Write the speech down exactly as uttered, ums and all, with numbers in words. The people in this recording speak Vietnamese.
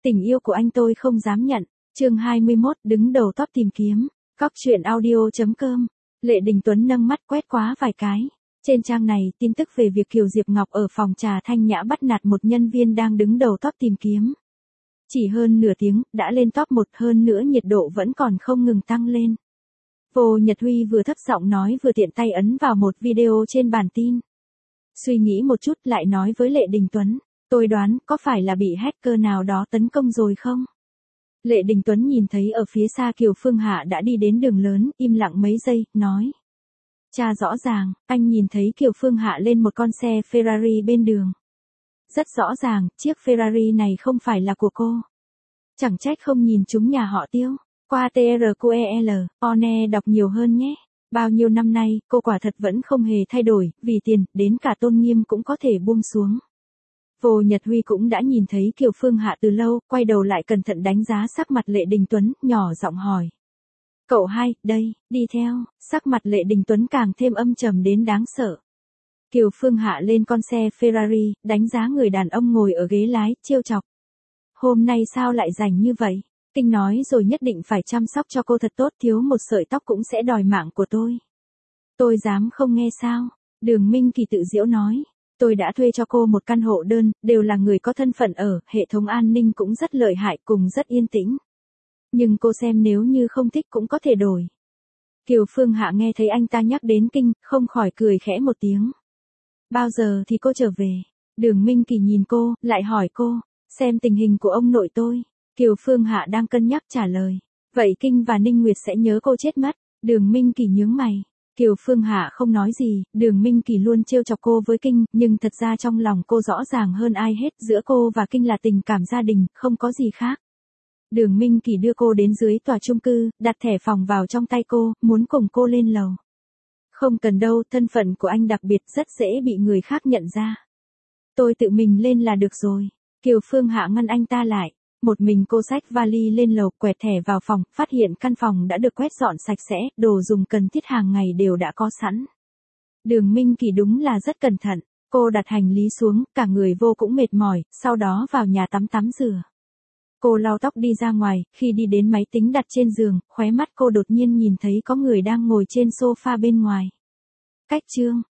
Tình yêu của anh tôi không dám nhận. Chương hai mươi mốt, đứng đầu top tìm kiếm. Góc truyện audio chấm com. Lệ Đình Tuấn nâng mắt quét qua vài cái. Trên trang này, tin tức về việc Kiều Diệp Ngọc ở phòng trà Thanh Nhã bắt nạt một nhân viên đang đứng đầu top tìm kiếm. Chỉ hơn nửa tiếng, đã lên top một, hơn nữa nhiệt độ vẫn còn không ngừng tăng lên. Vô Nhật Huy vừa thấp giọng nói vừa tiện tay ấn vào một video trên bản tin. Suy nghĩ một chút lại nói với Lệ Đình Tuấn, tôi đoán có phải là bị hacker nào đó tấn công rồi không? Lệ Đình Tuấn nhìn thấy ở phía xa Kiều Phương Hạ đã đi đến đường lớn, im lặng mấy giây, nói. Cha rõ ràng, anh nhìn thấy Kiều Phương Hạ lên một con xe Ferrari bên đường. Rất rõ ràng, chiếc Ferrari này không phải là của cô. Chẳng trách không nhìn chúng nhà họ Tiêu. Qua tê rờ quy e lờ, One đọc nhiều hơn nhé. Bao nhiêu năm nay, cô quả thật vẫn không hề thay đổi, vì tiền, đến cả tôn nghiêm cũng có thể buông xuống. Vô Nhật Huy cũng đã nhìn thấy Kiều Phương Hạ từ lâu, quay đầu lại cẩn thận đánh giá sắc mặt Lệ Đình Tuấn, nhỏ giọng hỏi. Cậu hai, đây, đi theo, sắc mặt Lệ Đình Tuấn càng thêm âm trầm đến đáng sợ. Kiều Phương Hạ lên con xe Ferrari, đánh giá người đàn ông ngồi ở ghế lái, trêu chọc. Hôm nay sao lại rảnh như vậy? Kinh nói rồi nhất định phải chăm sóc cho cô thật tốt, thiếu một sợi tóc cũng sẽ đòi mạng của tôi. Tôi dám không nghe sao? Đường Minh Kỳ tự giễu nói. Tôi đã thuê cho cô một căn hộ đơn, đều là người có thân phận ở, hệ thống an ninh cũng rất lợi hại cùng rất yên tĩnh. Nhưng cô xem nếu như không thích cũng có thể đổi. Kiều Phương Hạ nghe thấy anh ta nhắc đến kinh, không khỏi cười khẽ một tiếng. Bao giờ thì cô trở về? Đường Minh Kỳ nhìn cô, lại hỏi cô, xem tình hình của ông nội tôi. Kiều Phương Hạ đang cân nhắc trả lời. Vậy Kinh và Ninh Nguyệt sẽ nhớ cô chết mất. Đường Minh Kỳ nhướng mày. Kiều Phương Hạ không nói gì, Đường Minh Kỳ luôn trêu chọc cô với Kinh, nhưng thật ra trong lòng cô rõ ràng hơn ai hết, giữa cô và Kinh là tình cảm gia đình, không có gì khác. Đường Minh Kỳ đưa cô đến dưới tòa chung cư, đặt thẻ phòng vào trong tay cô, muốn cùng cô lên lầu. Không cần đâu, thân phận của anh đặc biệt rất dễ bị người khác nhận ra. Tôi tự mình lên là được rồi. Kiều Phương Hạ ngăn anh ta lại. Một mình cô xách vali lên lầu, quẹt thẻ vào phòng, phát hiện căn phòng đã được quét dọn sạch sẽ, đồ dùng cần thiết hàng ngày đều đã có sẵn. Đường Minh Kỳ đúng là rất cẩn thận, cô đặt hành lý xuống, cả người vô cũng mệt mỏi, sau đó vào nhà tắm tắm rửa. Cô lau tóc đi ra ngoài, khi đi đến máy tính đặt trên giường, khóe mắt cô đột nhiên nhìn thấy có người đang ngồi trên sofa bên ngoài. Cách chương.